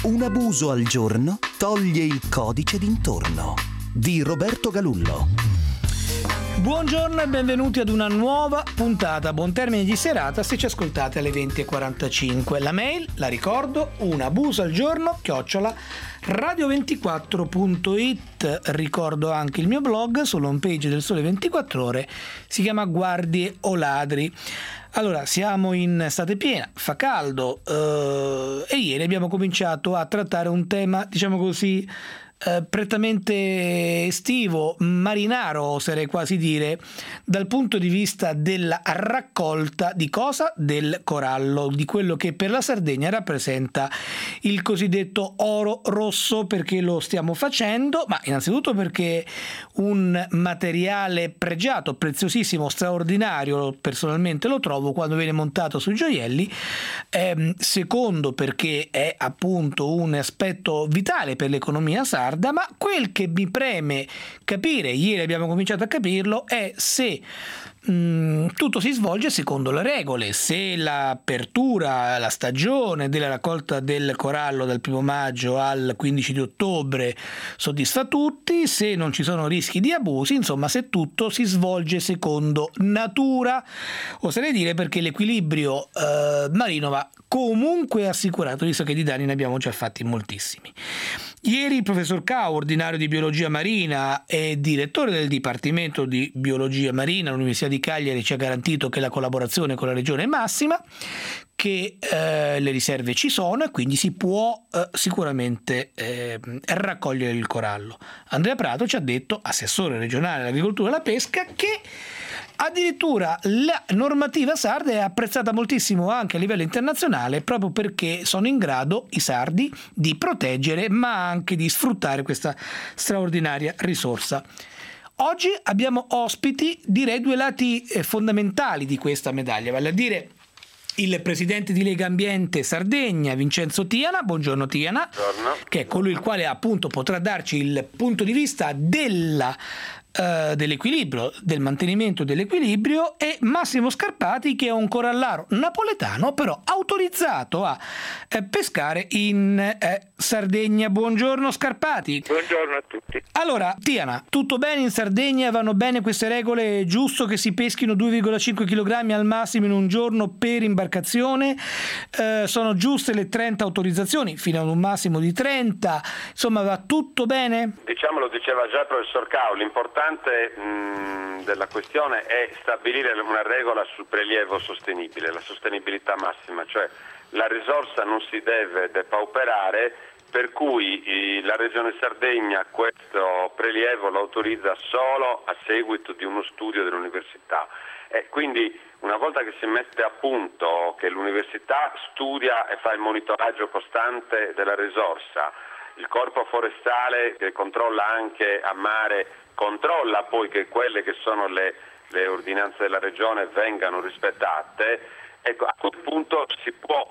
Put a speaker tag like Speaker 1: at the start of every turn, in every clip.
Speaker 1: Un abuso al giorno toglie il codice d'intorno. Di Roberto Galullo.
Speaker 2: Buongiorno e benvenuti ad una nuova puntata. Buon termine di serata se ci ascoltate alle 20.45. La mail, la ricordo, unabusoalgiorno @radio24.it. Ricordo anche il mio blog sulla homepage del Sole 24 Ore, si chiama Guardie o Ladri. Allora, siamo in estate piena, fa caldo e ieri abbiamo cominciato a trattare un tema, diciamo così, prettamente estivo, marinaro, oserei quasi dire, dal punto di vista della raccolta di cosa? Del corallo, di quello che per la Sardegna rappresenta il cosiddetto oro rosso. Perché lo stiamo facendo? Ma innanzitutto perché un materiale pregiato, preziosissimo, straordinario, personalmente lo trovo quando viene montato sui gioielli. Secondo, perché è appunto un aspetto vitale per l'economia sarda. Ma quel che mi preme capire, ieri abbiamo cominciato a capirlo, è se tutto si svolge secondo le regole, se l'apertura, la stagione della raccolta del corallo dal 1 maggio al 15 di ottobre soddisfa tutti, se non ci sono rischi di abusi, insomma se tutto si svolge secondo natura, oserei dire, perché l'equilibrio marino va comunque assicurato, visto che di danni ne abbiamo già fatti moltissimi. Ieri il professor Cao, ordinario di biologia marina e direttore del Dipartimento di Biologia Marina all'Università di Cagliari, ci ha garantito che la collaborazione con la regione è massima, che le riserve ci sono e quindi si può sicuramente raccogliere il corallo. Andrea Prato ci ha detto, assessore regionale all'agricoltura e alla pesca, che addirittura la normativa sarda è apprezzata moltissimo anche a livello internazionale, proprio perché sono in grado i sardi di proteggere ma anche di sfruttare questa straordinaria risorsa. Oggi abbiamo ospiti, direi, due lati fondamentali di questa medaglia, vale a dire il presidente di Lega Ambiente Sardegna, Vincenzo Tiana. Buongiorno Tiana.
Speaker 3: Buongiorno.
Speaker 2: Che è colui il quale appunto potrà darci il punto di vista dell'equilibrio, del mantenimento dell'equilibrio, e Massimo Scarpati, che è un corallaro napoletano però autorizzato a pescare in Sardegna. Buongiorno Scarpati.
Speaker 3: Buongiorno a tutti.
Speaker 2: Allora, Tiana, tutto bene in Sardegna? Vanno bene queste regole? È giusto che si peschino 2,5 kg al massimo in un giorno per imbarcazione? Sono giuste le 30 autorizzazioni fino ad un massimo di 30? Insomma, va tutto bene?
Speaker 3: Diciamo, lo diceva già il professor Cao, l'importante della questione è stabilire una regola sul prelievo sostenibile, la sostenibilità massima, cioè la risorsa non si deve depauperare, per cui la Regione Sardegna questo prelievo lo autorizza solo a seguito di uno studio dell'università. E quindi una volta che si mette a punto che l'università studia e fa il monitoraggio costante della risorsa, il corpo forestale che controlla anche a mare controlla poi che quelle che sono le ordinanze della regione vengano rispettate, ecco, a quel punto si può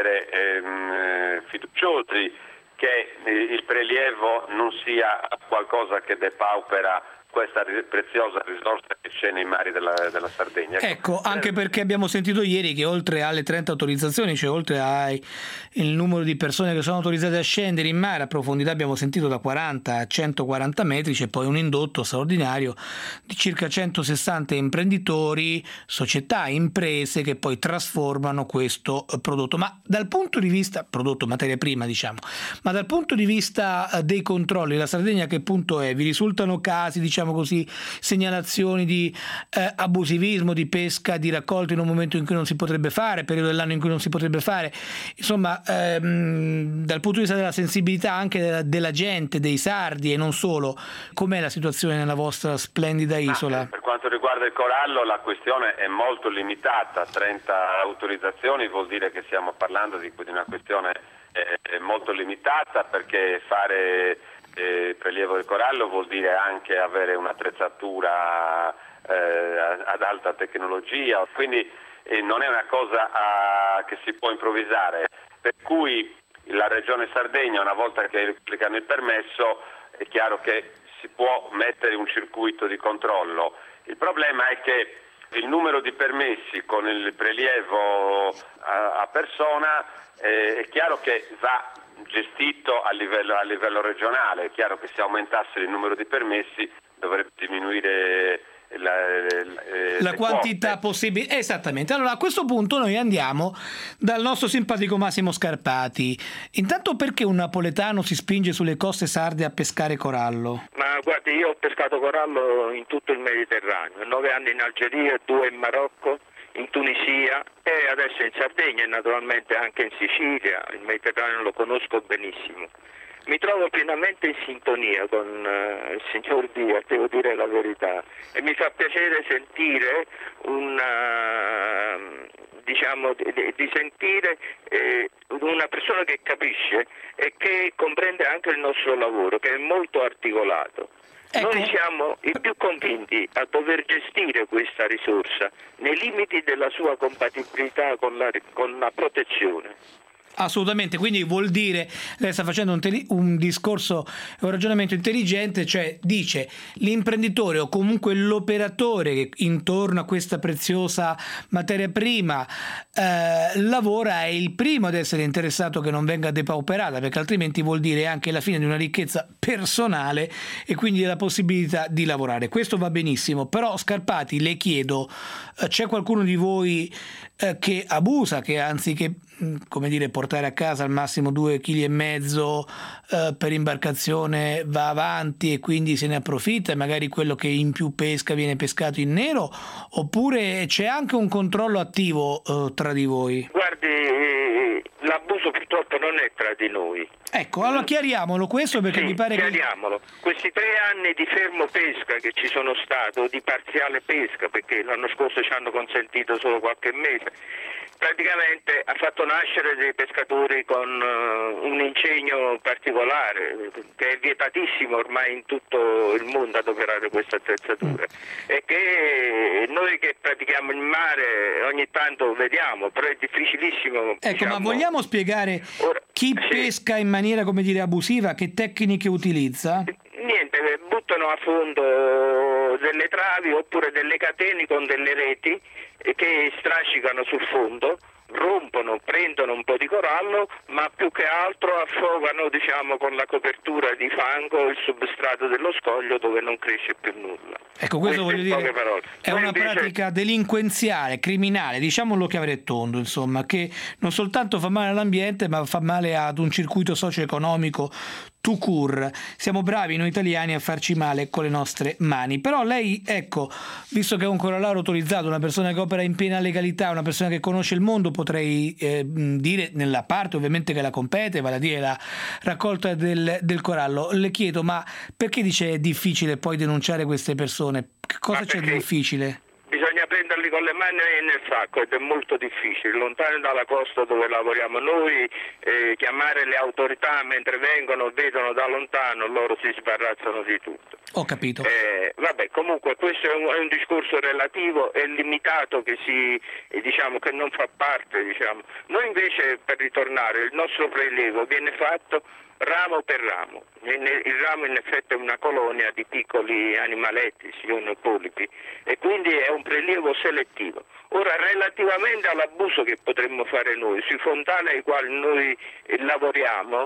Speaker 3: essere fiduciosi che il prelievo non sia qualcosa che depaupera questa preziosa risorsa che c'è nei mari della Sardegna.
Speaker 2: Ecco, anche perché abbiamo sentito ieri che oltre alle 30 autorizzazioni, cioè oltre al numero di persone che sono autorizzate a scendere in mare a profondità, abbiamo sentito da 40 a 140 metri, c'è poi un indotto straordinario di circa 160 imprenditori, società, imprese che poi trasformano questo prodotto. Ma dal punto di vista, prodotto, materia prima diciamo, ma dal punto di vista dei controlli, la Sardegna che punto è? Vi risultano casi, diciamo così, segnalazioni di abusivismo, di pesca, di raccolta in un momento in cui non si potrebbe fare, periodo dell'anno in cui non si potrebbe fare, insomma, dal punto di vista della sensibilità anche della gente, dei sardi e non solo, com'è la situazione nella vostra splendida isola?
Speaker 3: Per quanto riguarda il corallo la questione è molto limitata, 30 autorizzazioni vuol dire che stiamo parlando di una questione molto limitata, perché fare prelievo del corallo vuol dire anche avere un'attrezzatura ad alta tecnologia, quindi non è una cosa che si può improvvisare, per cui la Regione Sardegna, una volta che applicano il permesso, è chiaro che si può mettere un circuito di controllo. Il problema è che il numero di permessi con il prelievo a persona è chiaro che va gestito a livello regionale. È chiaro che se aumentasse il numero di permessi dovrebbe diminuire
Speaker 2: la quantità possibile. Esattamente. Allora, a questo punto noi andiamo dal nostro simpatico Massimo Scarpati. Intanto, perché un napoletano si spinge sulle coste sarde a pescare corallo?
Speaker 4: Ma guardi, io ho pescato corallo in tutto il Mediterraneo, 9 anni in Algeria, 2 in Marocco, in Tunisia e adesso in Sardegna e naturalmente anche in Sicilia. Il Mediterraneo lo conosco benissimo. Mi trovo pienamente in sintonia con il signor Diaz, devo dire la verità, e mi fa piacere sentire di sentire una persona che capisce e che comprende anche il nostro lavoro, che è molto articolato.
Speaker 2: Ecco.
Speaker 4: Noi siamo i più convinti a dover gestire questa risorsa nei limiti della sua compatibilità con la protezione.
Speaker 2: Assolutamente, quindi vuol dire, lei sta facendo un discorso, un ragionamento intelligente, cioè dice l'imprenditore o comunque l'operatore che intorno a questa preziosa materia prima lavora è il primo ad essere interessato che non venga depauperata, perché altrimenti vuol dire anche la fine di una ricchezza personale e quindi la possibilità di lavorare. Questo va benissimo, però Scarpati, le chiedo, c'è qualcuno di voi che abusa, che anziché portare a casa al massimo 2,5 kg per imbarcazione va avanti e quindi se ne approfitta e magari quello che in più pesca viene pescato in nero, oppure c'è anche un controllo attivo tra di voi?
Speaker 4: Guardi, l'abuso purtroppo non è tra di noi.
Speaker 2: Ecco, allora chiariamolo questo, perché
Speaker 4: sì,
Speaker 2: mi pare
Speaker 4: chiariamolo. Questi 3 anni di fermo pesca che ci sono stato, di parziale pesca, perché l'anno scorso ci hanno consentito solo qualche mese, praticamente ha fatto nascere dei pescatori con un ingegno particolare, che è vietatissimo ormai in tutto il mondo adoperare queste attrezzature, e che noi che pratichiamo il mare ogni tanto vediamo, però è difficilissimo.
Speaker 2: Ecco, ma vogliamo spiegare chi pesca in maniera, abusiva, che tecniche utilizza?
Speaker 4: Niente, buttano a fondo delle travi oppure delle catene con delle reti che strascicano sul fondo, rompono, prendono un po' di corallo, ma più che altro affogano con la copertura di fango il substrato dello scoglio dove non cresce più nulla.
Speaker 2: Ecco, questo voglio dire è una pratica delinquenziale, criminale, diciamolo chiaro tondo, insomma, che non soltanto fa male all'ambiente ma fa male ad un circuito socio-economico tout court. Siamo bravi noi italiani a farci male con le nostre mani. Però lei, ecco, visto che è un corollario autorizzato, una persona che opera in piena legalità, una persona che conosce il mondo, potrei dire nella parte ovviamente che la compete, vale a dire la raccolta del corallo. Le chiedo, ma perché dice è difficile poi denunciare queste persone? Che cosa c'è di difficile?
Speaker 4: Bisogna prenderli con le mani nel sacco ed è molto difficile, lontano dalla costa dove lavoriamo noi, chiamare le autorità mentre vengono, vedono da lontano, loro si sbarazzano di tutto.
Speaker 2: Ho capito.
Speaker 4: Comunque questo è un discorso relativo e limitato che che non fa parte, Noi invece, per ritornare, il nostro prelievo viene fatto ramo per ramo. Il ramo in effetti è una colonia di piccoli animaletti, siano polipi, e quindi è un prelievo selettivo. Ora, relativamente all'abuso che potremmo fare noi, sui fontani ai quali noi lavoriamo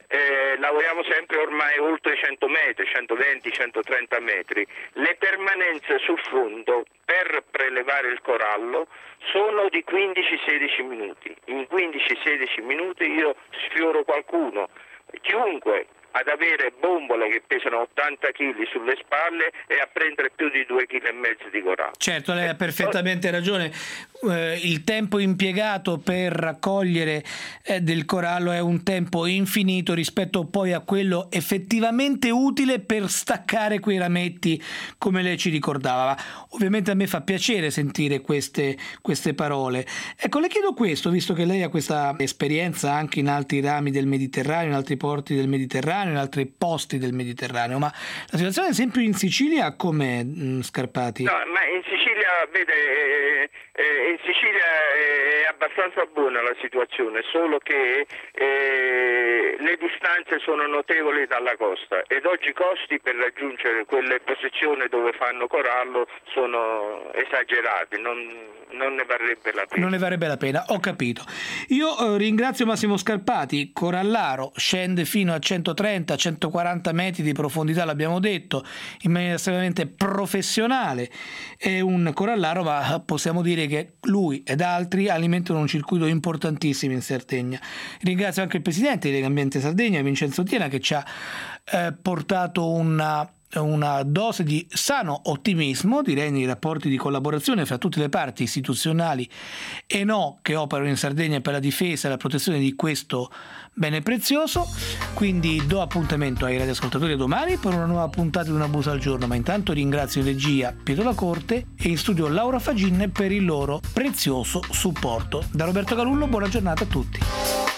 Speaker 4: sempre ormai oltre 100 metri, 120, 130 metri. Le permanenze sul fondo per prelevare il corallo sono di 15-16 minuti. In 15-16 minuti io sfioro qualcuno. Chiunque ad avere bombole che pesano 80 kg sulle spalle e a prendere più di 2,5 kg di corallo.
Speaker 2: Certo, lei ha perfettamente ragione. Il tempo impiegato per raccogliere del corallo è un tempo infinito rispetto poi a quello effettivamente utile per staccare quei rametti, come lei ci ricordava. Ovviamente a me fa piacere sentire queste parole. Ecco, le chiedo questo, visto che lei ha questa esperienza anche in altri rami del Mediterraneo, in altri porti del Mediterraneo, in altri posti del Mediterraneo, ma la situazione ad esempio in Sicilia com'è, Scarpati?
Speaker 4: No, ma in Sicilia, vede, in Sicilia è abbastanza buona la situazione, solo che le distanze sono notevoli dalla costa ed oggi i costi per raggiungere quelle posizioni dove fanno corallo sono esagerati, non ne varrebbe la pena.
Speaker 2: Non ne varrebbe la pena, ho capito. Io ringrazio Massimo Scarpati. Corallaro scende fino a 130-140 metri di profondità, l'abbiamo detto, in maniera estremamente professionale. È un corallaro, ma possiamo dire che lui ed altri alimentano un circuito importantissimo in Sardegna. Ringrazio anche il presidente di Legambiente Sardegna, Vincenzo Tiena, che ci ha portato una dose di sano ottimismo, direi, nei rapporti di collaborazione fra tutte le parti istituzionali e no che operano in Sardegna per la difesa e la protezione di questo bene prezioso. Quindi do appuntamento ai radioascoltatori domani per una nuova puntata di Una Busa al Giorno, ma intanto ringrazio in regia Pietro Lacorte e in studio Laura Fagin per il loro prezioso supporto. Da Roberto Galullo, buona giornata a tutti.